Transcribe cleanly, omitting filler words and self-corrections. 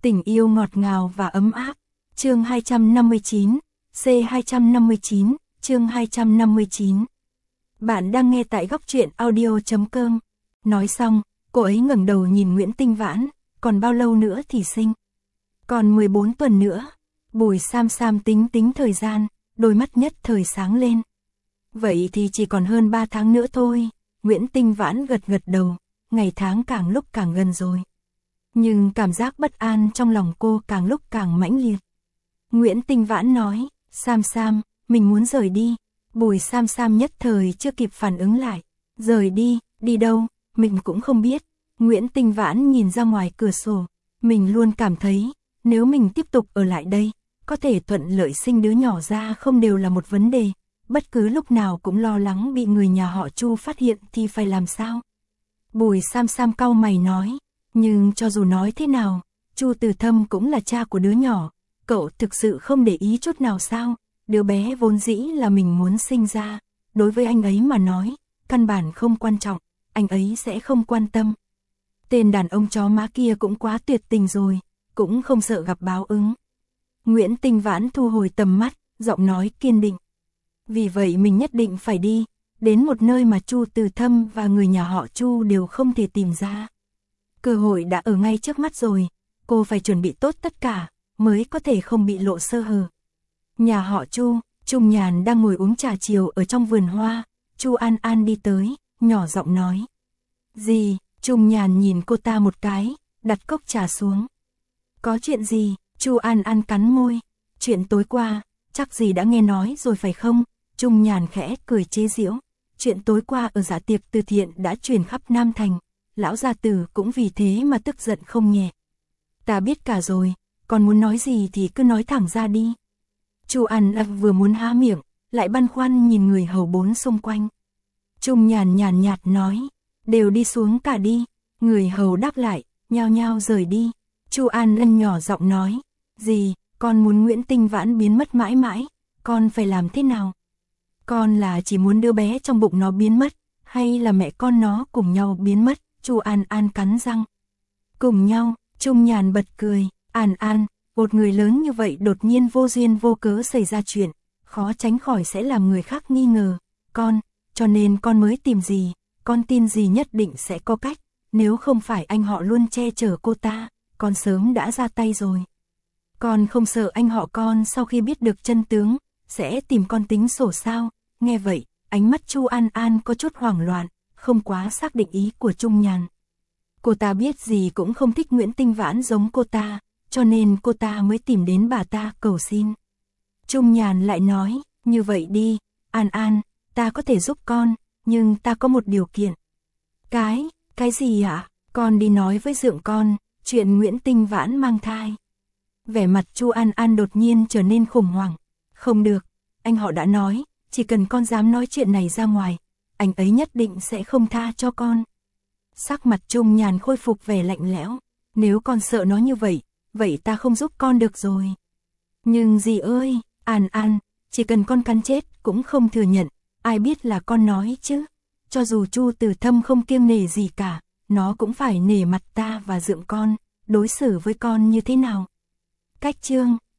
Tình yêu ngọt ngào và ấm áp. Chương 259, C259, chương 259. Bạn đang nghe tại góc truyện audio.com. Nói xong, cô ấy ngẩng đầu nhìn Nguyễn Tinh Vãn, còn bao lâu nữa thì sinh? Còn 14 tuần nữa. Bùi Sam Sam tính thời gian, đôi mắt nhất thời sáng lên. Vậy thì chỉ còn hơn 3 tháng nữa thôi. Nguyễn Tinh Vãn gật đầu, ngày tháng càng lúc càng gần rồi. Nhưng cảm giác bất an trong lòng cô càng lúc càng mãnh liệt. Nguyễn Tinh Vãn nói, Sam Sam, mình muốn rời đi. Bùi Sam Sam nhất thời chưa kịp phản ứng lại. Rời đi, đi đâu, mình cũng không biết. Nguyễn Tinh Vãn nhìn ra ngoài cửa sổ. Mình luôn cảm thấy, nếu mình tiếp tục ở lại đây, có thể thuận lợi sinh đứa nhỏ ra không đều là một vấn đề. Bất cứ lúc nào cũng lo lắng bị người nhà họ Chu phát hiện thì phải làm sao? Bùi Sam Sam cau mày nói, nhưng cho dù nói thế nào, Chu Từ Thâm cũng là cha của đứa nhỏ, cậu thực sự không để ý chút nào sao? Đứa bé vốn dĩ là mình muốn sinh ra, đối với anh ấy mà nói, căn bản không quan trọng, anh ấy sẽ không quan tâm. Tên đàn ông chó má kia cũng quá tuyệt tình rồi, cũng không sợ gặp báo ứng. Nguyễn Tinh Vãn thu hồi tầm mắt, giọng nói kiên định. Vì vậy mình nhất định phải đi, đến một nơi mà Chu Từ Thâm và người nhà họ Chu đều không thể tìm ra. Cơ hội đã ở ngay trước mắt rồi, cô phải chuẩn bị tốt tất cả, mới có thể không bị lộ sơ hở. Nhà họ Chu, Trung Nhàn đang ngồi uống trà chiều ở trong vườn hoa, Chu An An đi tới, nhỏ giọng nói. Gì? Trung Nhàn nhìn cô ta một cái, đặt cốc trà xuống. Có chuyện gì? Chu An An cắn môi. Chuyện tối qua, chắc gì đã nghe nói rồi phải không? Trung Nhàn khẽ cười chế giễu. Chuyện tối qua ở dạ tiệc từ thiện đã truyền khắp Nam Thành. Lão gia tử cũng vì thế mà tức giận không nhẹ. Ta biết cả rồi, còn muốn nói gì thì cứ nói thẳng ra đi. Chu An An vừa muốn há miệng, lại băn khoăn nhìn người hầu bốn xung quanh. Trung Nhàn nhàn nhạt nói, đều đi xuống cả đi. Người hầu đáp lại, nhao nhao rời đi. Chu An An nhỏ giọng nói, gì, con muốn Nguyễn Tinh Vãn biến mất mãi mãi, con phải làm thế nào? Con là chỉ muốn đứa bé trong bụng nó biến mất, hay là mẹ con nó cùng nhau biến mất? Chu An An cắn răng. Cùng nhau, Trung Nhàn bật cười, An An, một người lớn như vậy đột nhiên vô duyên vô cớ xảy ra chuyện, khó tránh khỏi sẽ làm người khác nghi ngờ. Con, cho nên con mới tìm gì, con tin gì nhất định sẽ có cách, nếu không phải anh họ luôn che chở cô ta, con sớm đã ra tay rồi. Con không sợ anh họ con sau khi biết được chân tướng, sẽ tìm con tính sổ sao? Nghe vậy, ánh mắt Chu An An có chút hoảng loạn, không quá xác định ý của Trung Nhàn. Cô ta biết gì cũng không thích Nguyễn Tinh Vãn giống cô ta, cho nên cô ta mới tìm đến bà ta cầu xin. Trung Nhàn lại nói, như vậy đi, An An, ta có thể giúp con, nhưng ta có một điều kiện. Cái gì ạ? Con đi nói với dượng con, chuyện Nguyễn Tinh Vãn mang thai. Vẻ mặt Chu An An đột nhiên trở nên khủng hoảng. Không được, anh họ đã nói, chỉ cần con dám nói chuyện này ra ngoài, anh ấy nhất định sẽ không tha cho con. Sắc mặt Trung Nhàn khôi phục vẻ lạnh lẽo. Nếu con sợ nó như vậy, vậy ta không giúp con được rồi. Nhưng dì ơi, An An, chỉ cần con cắn chết cũng không thừa nhận, ai biết là con nói chứ. Cho dù Chu Từ Thâm không kiêng nể gì cả, nó cũng phải nể mặt ta và dượng con, đối xử với con như thế nào. Cách chương,